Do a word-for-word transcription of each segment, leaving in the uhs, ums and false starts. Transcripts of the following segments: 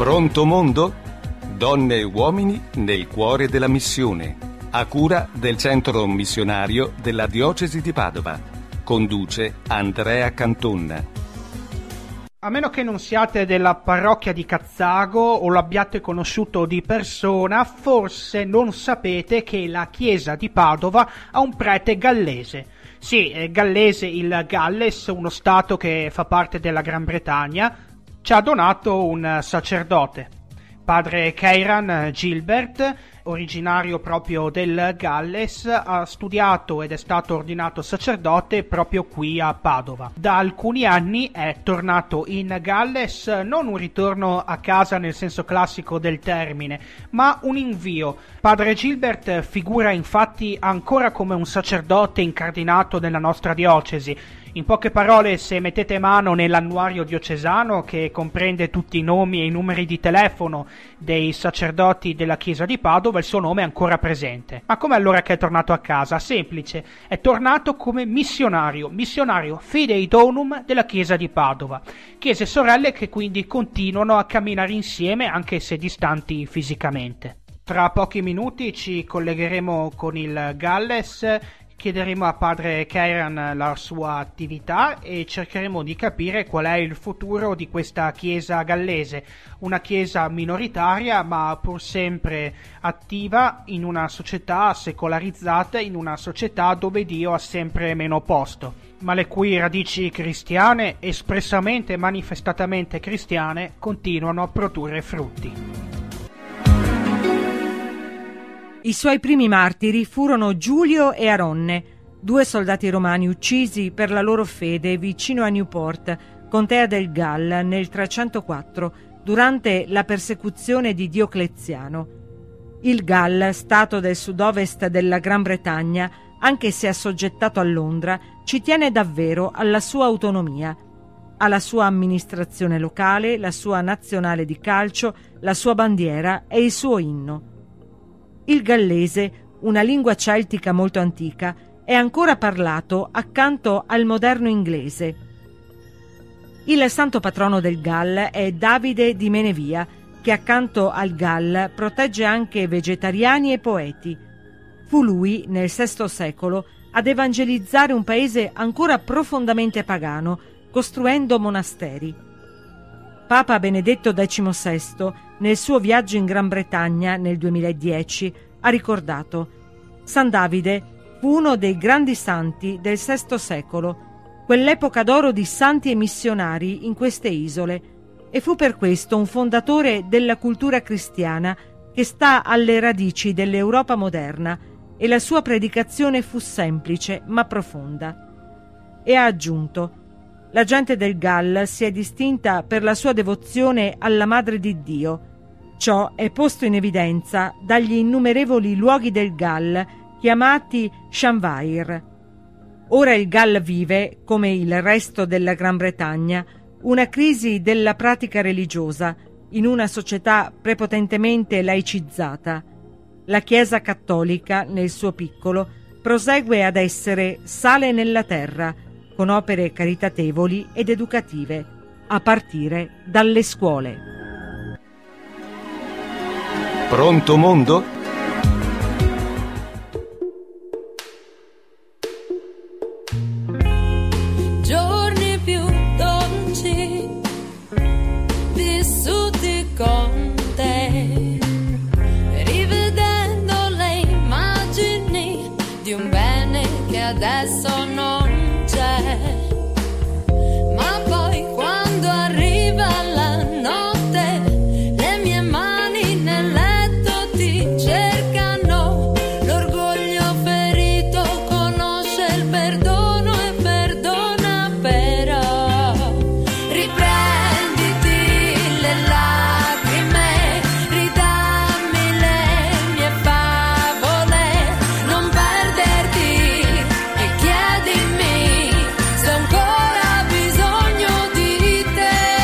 Pronto mondo? Donne e uomini nel cuore della missione. A cura del centro missionario della diocesi di Padova. Conduce Andrea Canton. A meno che non siate della parrocchia di Cazzago o l'abbiate conosciuto di persona, forse non sapete che la chiesa di Padova ha un prete gallese. Sì, è gallese il Galles, uno stato che fa parte della Gran Bretagna, ci ha donato un sacerdote, padre Kieran Gilbert, originario proprio del Galles, ha studiato ed è stato ordinato sacerdote proprio qui a Padova. Da alcuni anni è tornato in Galles, non un ritorno a casa nel senso classico del termine, ma un invio. Padre Gilbert figura infatti ancora come un sacerdote incardinato nella nostra diocesi. In poche parole, se mettete mano nell'annuario diocesano, che comprende tutti i nomi e i numeri di telefono dei sacerdoti della chiesa di Padova, il suo nome è ancora presente. Ma come allora che è tornato a casa? Semplice, è tornato come missionario, missionario fidei donum della chiesa di Padova. Chiese sorelle che quindi continuano a camminare insieme anche se distanti fisicamente. Tra pochi minuti ci collegheremo con il Galles, chiederemo a padre Kieran la sua attività e cercheremo di capire qual è il futuro di questa chiesa gallese, una chiesa minoritaria ma pur sempre attiva in una società secolarizzata, in una società dove Dio ha sempre meno posto, ma le cui radici cristiane, espressamente e manifestatamente cristiane, continuano a produrre frutti. I suoi primi martiri furono Giulio e Aronne, due soldati romani uccisi per la loro fede vicino a Newport, contea del Galles, nel trecentoquattro, durante la persecuzione di Diocleziano. Il Galles, stato del sud-ovest della Gran Bretagna, anche se assoggettato a Londra, ci tiene davvero alla sua autonomia. Ha la sua amministrazione locale, la sua nazionale di calcio, la sua bandiera e il suo inno. Il gallese, una lingua celtica molto antica, è ancora parlato accanto al moderno inglese. Il santo patrono del Galles è Davide di Menevia, che accanto al Galles protegge anche vegetariani e poeti. Fu lui, nel sesto secolo, ad evangelizzare un paese ancora profondamente pagano, costruendo monasteri. Papa Benedetto diciannovesimo, nel suo viaggio in Gran Bretagna nel duemiladieci, ha ricordato: San Davide fu uno dei grandi santi del sesto secolo, quell'epoca d'oro di santi e missionari in queste isole, e fu per questo un fondatore della cultura cristiana che sta alle radici dell'Europa moderna, e la sua predicazione fu semplice ma profonda. E ha aggiunto: la gente del Galles si è distinta per la sua devozione alla Madre di Dio. Ciò è posto in evidenza dagli innumerevoli luoghi del Galles chiamati Chanvaire. Ora il Galles vive, come il resto della Gran Bretagna, una crisi della pratica religiosa in una società prepotentemente laicizzata. La Chiesa cattolica, nel suo piccolo, prosegue ad essere sale nella terra, con opere caritatevoli ed educative, a partire dalle scuole. Pronto mondo? Giorni più dolci vissuti con te, rivedendo le immagini di un bene che adesso non c'è. Ma poi quando arriva la notte, le mie mani nel letto ti cercano, l'orgoglio ferito conosce il perdono e perdona, però riprenditi le lacrime, ridammi le mie favole, non perderti e chiedimi se ho ancora bisogno di te.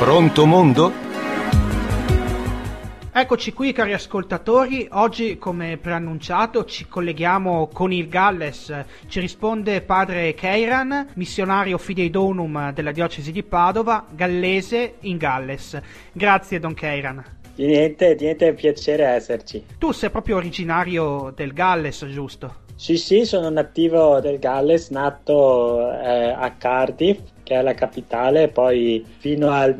Pronto mondo? Eccoci qui cari ascoltatori, oggi come preannunciato ci colleghiamo con il Galles, ci risponde padre Keiran, missionario Fidei Donum della diocesi di Padova, gallese in Galles. Grazie Don Keiran. Di niente, di niente, è un piacere esserci. Tu sei proprio originario del Galles, giusto? Sì, sì, sono nativo del Galles, nato eh, a Cardiff, che è la capitale, poi fino al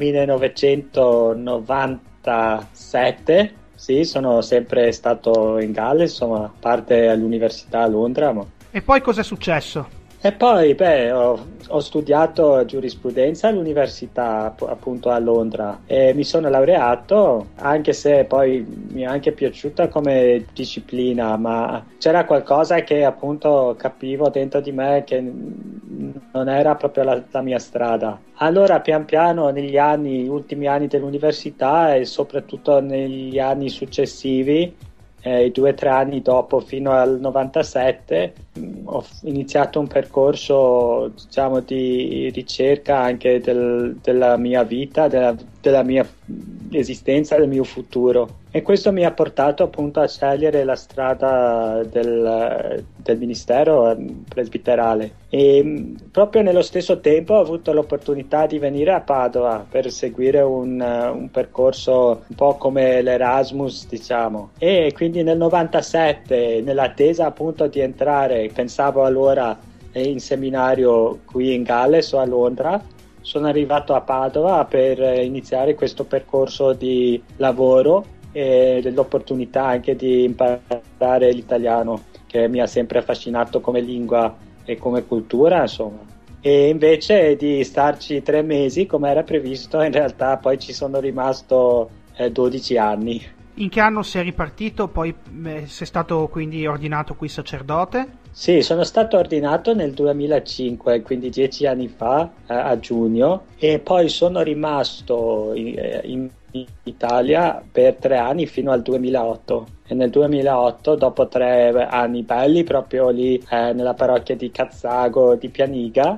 millenovecentonovantasette, sì, sono sempre stato in Galles, insomma, a parte all'università a Londra. Ma... E poi cosa è successo? E poi, beh, ho, ho studiato giurisprudenza all'università appunto a Londra e mi sono laureato, anche se poi mi è anche piaciuta come disciplina, ma c'era qualcosa che appunto capivo dentro di me che non era proprio la, la mia strada. Allora pian piano negli anni, ultimi anni dell'università e soprattutto negli anni successivi, Eh, i due o tre anni dopo fino al novantasette mh, ho iniziato un percorso diciamo di ricerca anche del, della mia vita, della, della mia esistenza, del mio futuro, e questo mi ha portato appunto a scegliere la strada del, del ministero presbiterale e mh, proprio nello stesso tempo ho avuto l'opportunità di venire a Padova per seguire un, un percorso un po' come l'Erasmus, diciamo, e quindi nel novantasette, nell'attesa appunto di entrare, pensavo allora in seminario qui in Galles o a Londra, sono arrivato a Padova per iniziare questo percorso di lavoro e l'opportunità anche di imparare l'italiano, che mi ha sempre affascinato come lingua e come cultura, insomma. E invece di starci tre mesi come era previsto, in realtà poi ci sono rimasto eh, dodici anni. In che anno sei ripartito? Poi eh, sei stato quindi ordinato qui sacerdote? Sì, sono stato ordinato nel duemilacinque, quindi dieci anni fa, eh, a giugno, e poi sono rimasto in, in Italia per tre anni fino al duemilaotto. E nel duemilaotto, dopo tre anni belli, proprio lì eh, nella parrocchia di Cazzago di Pianiga,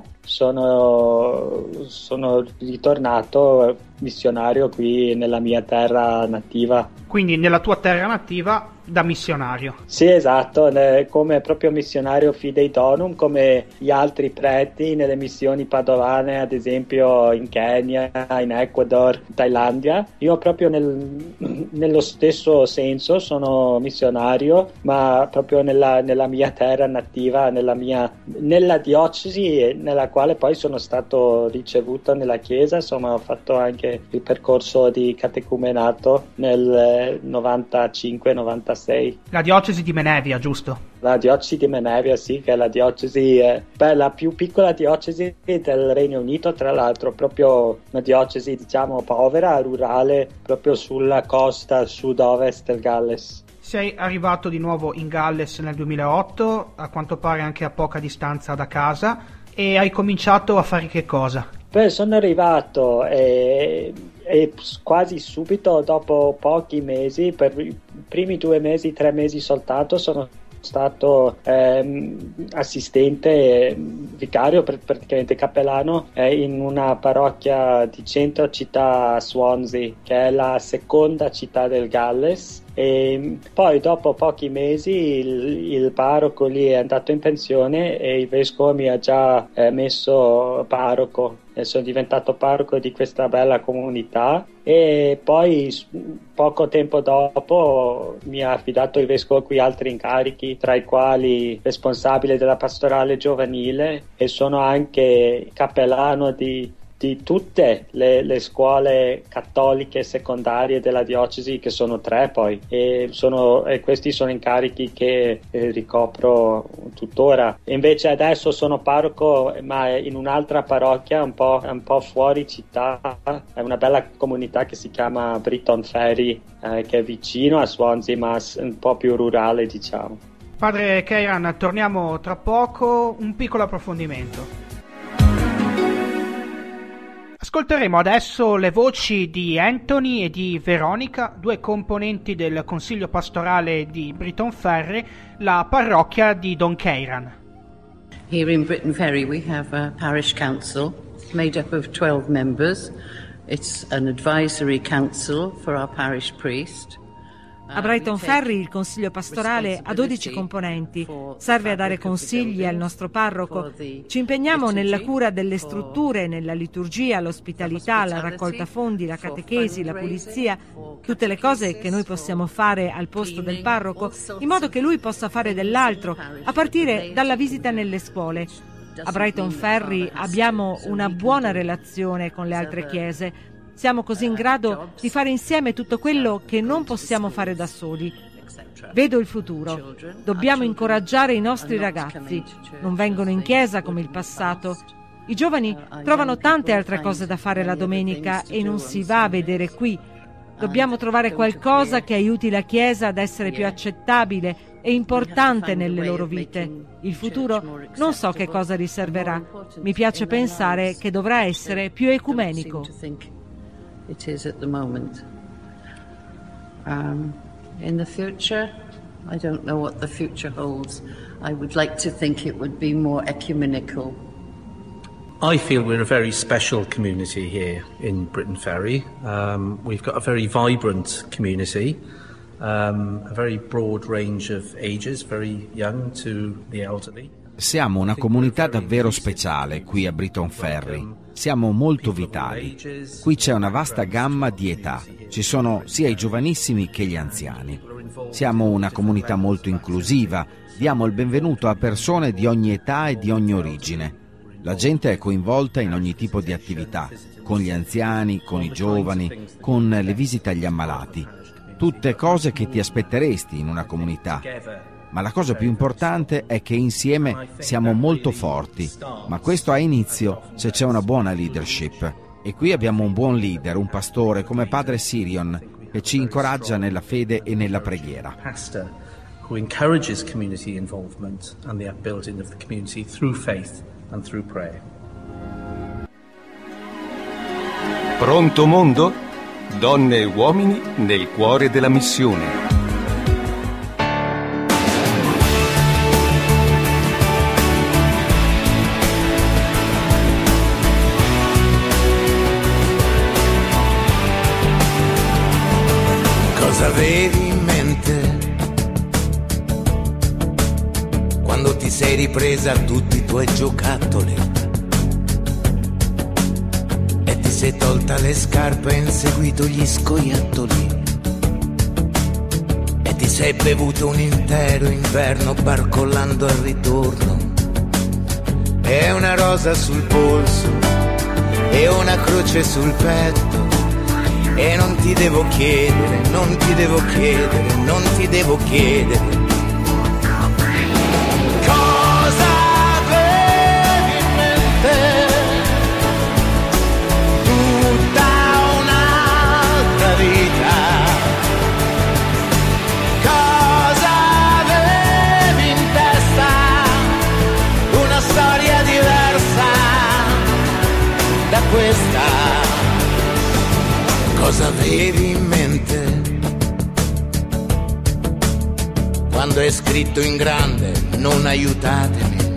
sono, sono ritornato missionario qui nella mia terra nativa. Quindi nella tua terra nativa da missionario. Sì, esatto, come proprio missionario Fidei Donum, come gli altri preti nelle missioni padovane, ad esempio in Kenya, in Ecuador, in Thailandia. Io proprio nel, nello stesso senso sono missionario, ma proprio nella, nella mia terra nativa, nella mia nella diocesi nella quale poi sono stato ricevuto nella chiesa. Insomma, ho fatto anche il percorso di catecumenato nel novantacinque novantasei. La diocesi di Menevia, giusto? La diocesi di Menevia, sì, che è la diocesi, eh, beh, la più piccola diocesi del Regno Unito, tra l'altro, proprio una diocesi, diciamo, povera, rurale, proprio sulla costa sud-ovest del Galles. Sei arrivato di nuovo in Galles nel duemilaotto, a quanto pare anche a poca distanza da casa, e hai cominciato a fare che cosa? Beh, sono arrivato e, e quasi subito, dopo pochi mesi, per i primi due mesi, tre mesi soltanto, sono stato ehm, assistente vicario, praticamente cappellano, eh, in una parrocchia di centro città, Swansea, che è la seconda città del Galles. E poi dopo pochi mesi il, il parroco lì è andato in pensione e il vescovo mi ha già eh, messo parroco, e sono diventato parroco di questa bella comunità. E poi poco tempo dopo mi ha affidato il vescovo qui altri incarichi, tra i quali responsabile della pastorale giovanile, e sono anche cappellano di di tutte le, le scuole cattoliche secondarie della diocesi, che sono tre poi, e, sono, e questi sono incarichi che eh, ricopro tuttora. E invece adesso sono parroco, ma in un'altra parrocchia un po', un po' fuori città, è una bella comunità che si chiama Britton Ferry, eh, che è vicino a Swansea, ma un po' più rurale, diciamo. Padre Keiran, torniamo tra poco, un piccolo approfondimento. Ascolteremo adesso le voci di Anthony e di Veronica, due componenti del Consiglio Pastorale di Britton Ferry, la parrocchia di Don Keiran. Here in Britton Ferry we have a parish council made up of twelve members, It's an advisory council for our parish priest. A Brighton Ferry il consiglio pastorale ha dodici componenti, serve a dare consigli al nostro parroco. Ci impegniamo nella cura delle strutture, nella liturgia, l'ospitalità, la raccolta fondi, la catechesi, la pulizia, tutte le cose che noi possiamo fare al posto del parroco, in modo che lui possa fare dell'altro, a partire dalla visita nelle scuole. A Brighton Ferry abbiamo una buona relazione con le altre chiese. Siamo così in grado di fare insieme tutto quello che non possiamo fare da soli. Vedo il futuro. Dobbiamo incoraggiare i nostri ragazzi. Non vengono in chiesa come il passato. I giovani trovano tante altre cose da fare la domenica e non si va a vedere qui. Dobbiamo trovare qualcosa che aiuti la Chiesa ad essere più accettabile e importante nelle loro vite. Il futuro non so che cosa riserverà. Mi piace pensare che dovrà essere più ecumenico. It is at the moment. Um, in the future, I don't know what the future holds. I would like to think it would be more ecumenical. I feel we're a very special community here in Brighton Ferry. Um, we've got a very vibrant community, um, a very broad range of ages, very young to the elderly. Siamo una comunità davvero speciale qui a Brighton Ferry. Siamo molto vitali. Qui c'è una vasta gamma di età. Ci sono sia i giovanissimi che gli anziani. Siamo una comunità molto inclusiva. Diamo il benvenuto a persone di ogni età e di ogni origine. La gente è coinvolta in ogni tipo di attività, con gli anziani, con i giovani, con le visite agli ammalati. Tutte cose che ti aspetteresti in una comunità. Ma la cosa più importante è che insieme siamo molto forti, ma questo ha inizio se c'è una buona leadership. E qui abbiamo un buon leader, un pastore come padre Sirion, che ci incoraggia nella fede e nella preghiera. Pastor who encourages community involvement and the upbuilding of the community through faith and through prayer. Pronto mondo? Donne e uomini nel cuore della missione. Cosa avevi in mente quando ti sei ripresa tutti i tuoi giocattoli e ti sei tolta le scarpe e inseguito gli scoiattoli e ti sei bevuto un intero inverno barcollando al ritorno e una rosa sul polso e una croce sul petto. E non ti devo chiedere, non ti devo chiedere, non ti devo chiedere cosa avevi in mente, tutta un'altra vita, cosa avevi in testa, una storia diversa da questa. Cosa avevi in mente quando hai scritto in grande non aiutatemi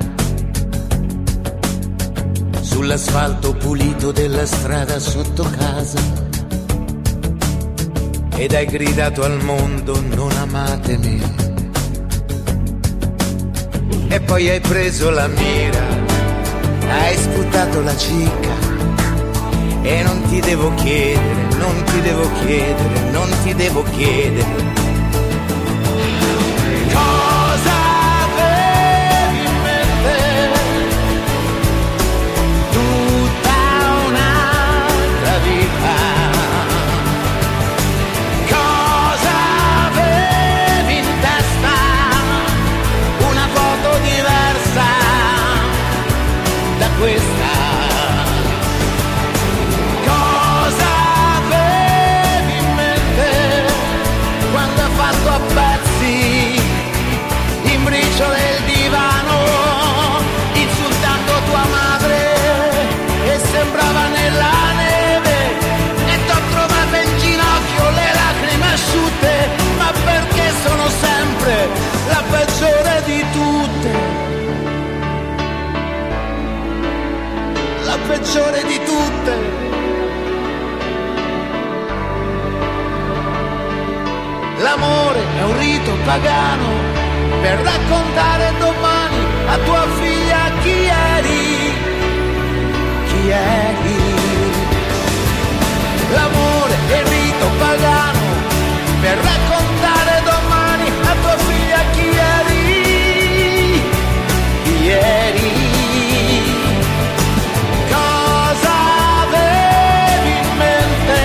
sull'asfalto pulito della strada sotto casa ed hai gridato al mondo non amatemi e poi hai preso la mira, hai sputato la cicca e non ti devo chiedere, non ti devo chiedere, non ti devo chiedere cosa avevi in mente, tutta un'altra vita, cosa avevi in testa, una foto diversa da questa. Del divano insultando tua madre e sembrava nella neve e t'ho trovata in ginocchio le lacrime asciutte ma perché sono sempre la peggiore di tutte, la peggiore di tutte pagano per raccontare domani a tua figlia chi eri, chi eri. L'amore è il rito pagano per raccontare domani a tua figlia chi eri, chi eri. Cosa avevi in mente?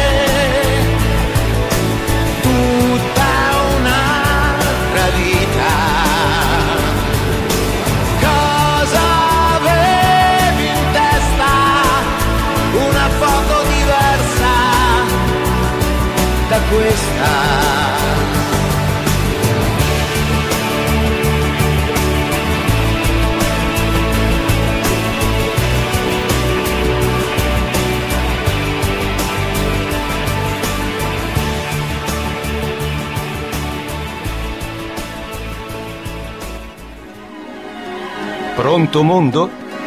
Tutta un'altra vita. Cosa avevi in testa? Una foto diversa da questa. Pronto Mondo?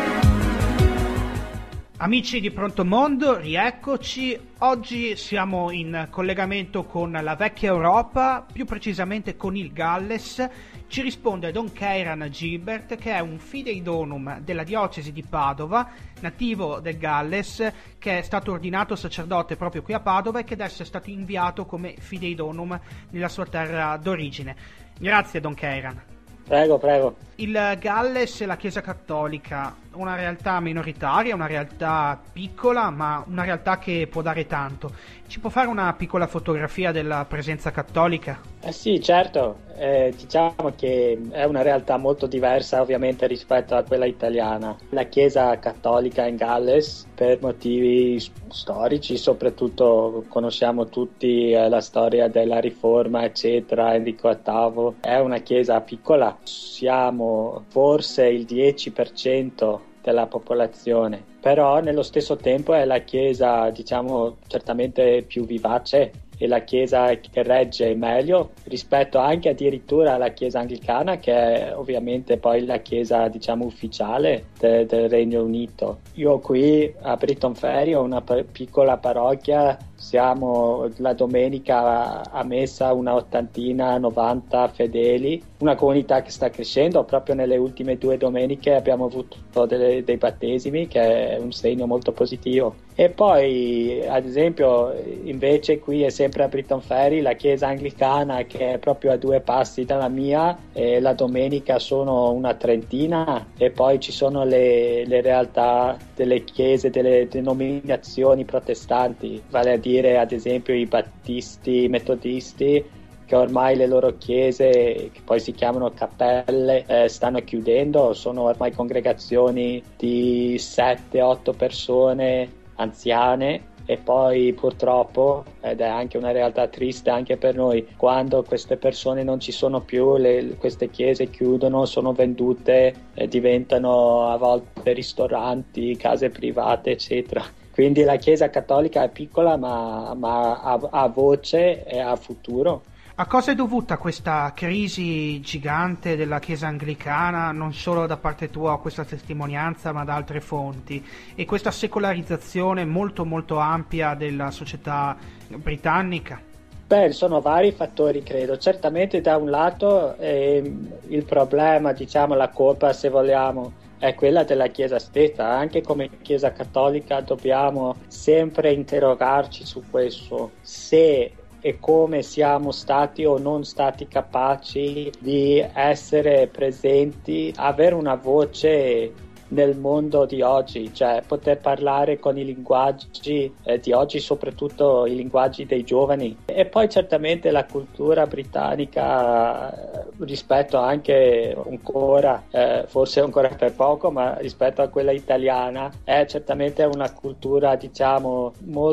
Amici di Pronto Mondo, rieccoci. Oggi siamo in collegamento con la vecchia Europa, più precisamente con il Galles. Ci risponde Don Keiran Gilbert, che è un fidei donum della diocesi di Padova, nativo del Galles, che è stato ordinato sacerdote proprio qui a Padova e che adesso è stato inviato come fidei donum nella sua terra d'origine. Grazie Don Keiran. Prego, prego. Il Galles e la Chiesa Cattolica, una realtà minoritaria, una realtà piccola, ma una realtà che può dare tanto. Ci può fare una piccola fotografia della presenza cattolica? Eh sì, certo. Eh, diciamo che è una realtà molto diversa ovviamente rispetto a quella italiana. La Chiesa Cattolica in Galles, per motivi storici, soprattutto conosciamo tutti eh, la storia della Riforma, eccetera, Enrico ottavo, è una chiesa piccola. Siamo forse il dieci per cento della popolazione, però nello stesso tempo è la chiesa, diciamo, certamente più vivace, e la chiesa che regge meglio rispetto anche addirittura alla chiesa anglicana, che è ovviamente poi la chiesa, diciamo, ufficiale de- del Regno Unito. Io qui a Britton Ferry ho una p- piccola parrocchia, siamo la domenica a messa una ottantina, novanta fedeli, una comunità che sta crescendo. Proprio nelle ultime due domeniche abbiamo avuto delle, dei battesimi, che è un segno molto positivo. E poi ad esempio invece qui è sempre a Britton Ferry la chiesa anglicana, che è proprio a due passi dalla mia, e la domenica sono una trentina, e poi ci sono le, le realtà delle chiese, delle denominazioni protestanti, vale a dire ad esempio i battisti, i metodisti, che ormai le loro chiese, che poi si chiamano cappelle, eh, stanno chiudendo. Sono ormai congregazioni di sette otto persone anziane, e poi purtroppo, ed è anche una realtà triste anche per noi, quando queste persone non ci sono più, le, queste chiese chiudono, sono vendute, eh, diventano a volte ristoranti, case private, eccetera. Quindi la Chiesa Cattolica è piccola, ma, ma ha, ha voce e ha futuro. A cosa è dovuta questa crisi gigante della Chiesa anglicana, non solo da parte tua questa testimonianza, ma da altre fonti, e questa secolarizzazione molto molto ampia della società britannica? Beh, sono vari fattori, credo. Certamente da un lato eh, il problema, diciamo la colpa, se vogliamo, è quella della Chiesa stessa. Anche come Chiesa Cattolica dobbiamo sempre interrogarci su questo, se e come siamo stati o non stati capaci di essere presenti, avere una voce nel mondo di oggi, cioè poter parlare con i linguaggi eh, di oggi, soprattutto i linguaggi dei giovani. E poi certamente la cultura britannica, eh, rispetto anche ancora, eh, forse ancora per poco, ma rispetto a quella italiana, è certamente una cultura, diciamo,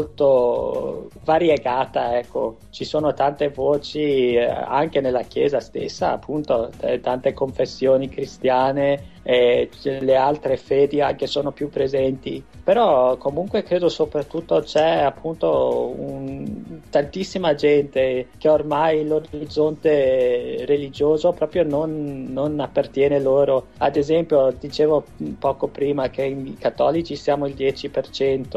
molto variegata, ecco. Ci sono tante voci eh, anche nella Chiesa stessa, appunto, t- tante confessioni cristiane, e le altre fedi anche sono più presenti, però comunque credo soprattutto c'è appunto un, tantissima gente che ormai l'orizzonte religioso proprio non, non appartiene loro. Ad esempio dicevo poco prima che i cattolici siamo il dieci per cento,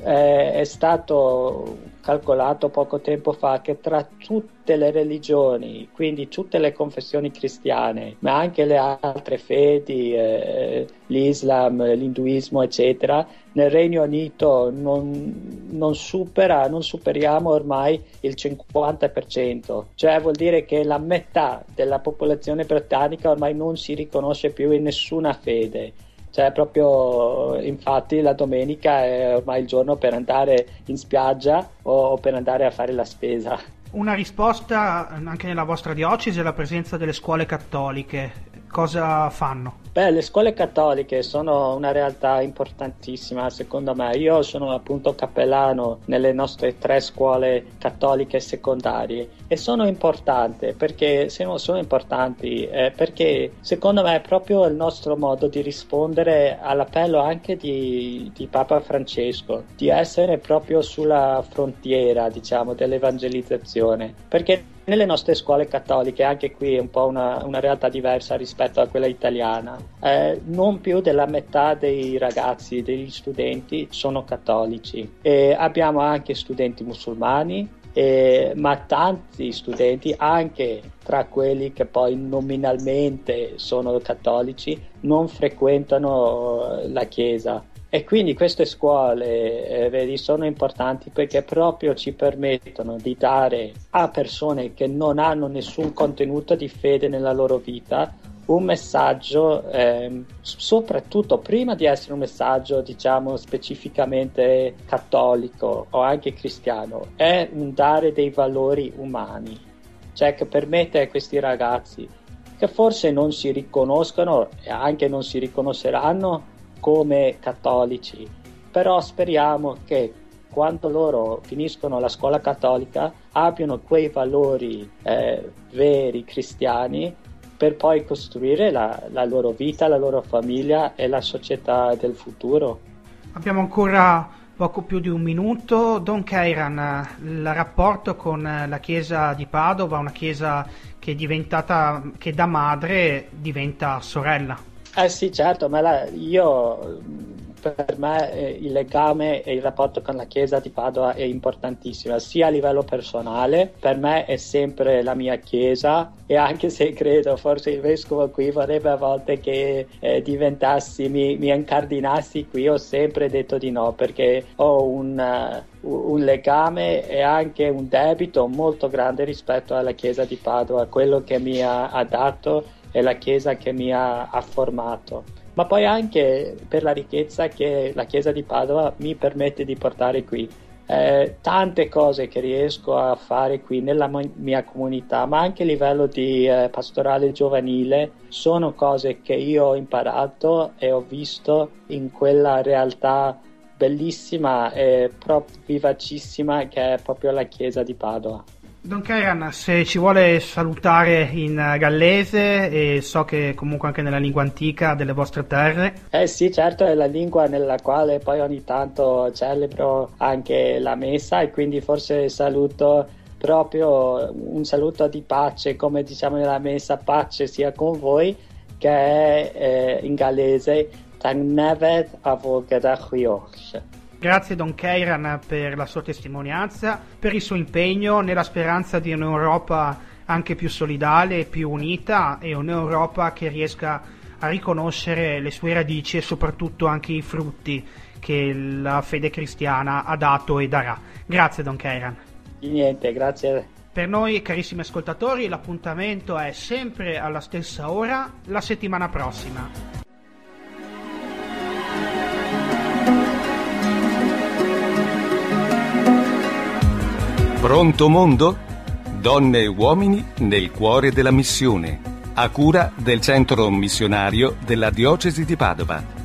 eh, è stato calcolato poco tempo fa che tra tutte le religioni, quindi tutte le confessioni cristiane, ma anche le altre fedi, eh, l'Islam, l'induismo, eccetera, nel Regno Unito non, non supera, non superiamo ormai il cinquanta per cento, cioè vuol dire che la metà della popolazione britannica ormai non si riconosce più in nessuna fede. Cioè proprio, infatti la domenica è ormai il giorno per andare in spiaggia o per andare a fare la spesa. Una risposta anche nella vostra diocesi alla presenza delle scuole cattoliche. Cosa fanno? Beh, le scuole cattoliche sono una realtà importantissima secondo me. Io sono appunto cappellano nelle nostre tre scuole cattoliche secondarie e sono importanti perché se non sono importanti eh, perché secondo me è proprio il nostro modo di rispondere all'appello anche di, di Papa Francesco di essere proprio sulla frontiera, diciamo, dell'evangelizzazione, perché nelle nostre scuole cattoliche, anche qui è un po' una, una realtà diversa rispetto a quella italiana, eh, non più della metà dei ragazzi, degli studenti sono cattolici e abbiamo anche studenti musulmani, eh, ma tanti studenti, anche tra quelli che poi nominalmente sono cattolici, non frequentano la chiesa. E quindi queste scuole eh, vedi, sono importanti perché proprio ci permettono di dare a persone che non hanno nessun contenuto di fede nella loro vita un messaggio, eh, soprattutto prima di essere un messaggio diciamo specificamente cattolico o anche cristiano, è un dare dei valori umani, cioè che permette a questi ragazzi che forse non si riconoscono e anche non si riconosceranno come cattolici, però speriamo che quando loro finiscono la scuola cattolica abbiano quei valori eh, veri cristiani per poi costruire la, la loro vita, la loro famiglia e la società del futuro. Abbiamo ancora poco più di un minuto. Don Keiran, il rapporto con la chiesa di Padova, una chiesa che è diventata, che da madre diventa sorella. Eh sì, certo, ma la, io per me eh, il legame e il rapporto con la chiesa di Padova è importantissimo, sia a livello personale, per me è sempre la mia chiesa e anche se credo forse il vescovo qui vorrebbe a volte che eh, diventassi, mi, mi incardinassi qui, ho sempre detto di no perché ho un... Uh, un legame e anche un debito molto grande rispetto alla chiesa di Padova, quello che mi ha, ha dato e la chiesa che mi ha, ha formato, ma poi anche per la ricchezza che la chiesa di Padova mi permette di portare qui. Eh, tante cose che riesco a fare qui nella mia comunità, ma anche a livello di eh, pastorale giovanile, sono cose che io ho imparato e ho visto in quella realtà bellissima e proprio vivacissima che è proprio la chiesa di Padova. Don Keiran, se ci vuole salutare in gallese, e so che comunque anche nella lingua antica delle vostre terre. Eh sì, certo, è la lingua nella quale poi ogni tanto celebro anche la messa e quindi forse saluto proprio un saluto di pace, come diciamo nella messa, pace sia con voi, che è eh, in gallese Tangneved Avogadachioch. Grazie Don Keiran per la sua testimonianza, per il suo impegno nella speranza di un'Europa anche più solidale, più unita e un'Europa che riesca a riconoscere le sue radici e soprattutto anche i frutti che la fede cristiana ha dato e darà. Grazie Don Keiran. Di niente, grazie. Per noi carissimi ascoltatori l'appuntamento è sempre alla stessa ora la settimana prossima. Pronto mondo? Donne e uomini nel cuore della missione, a cura del centro missionario della diocesi di Padova.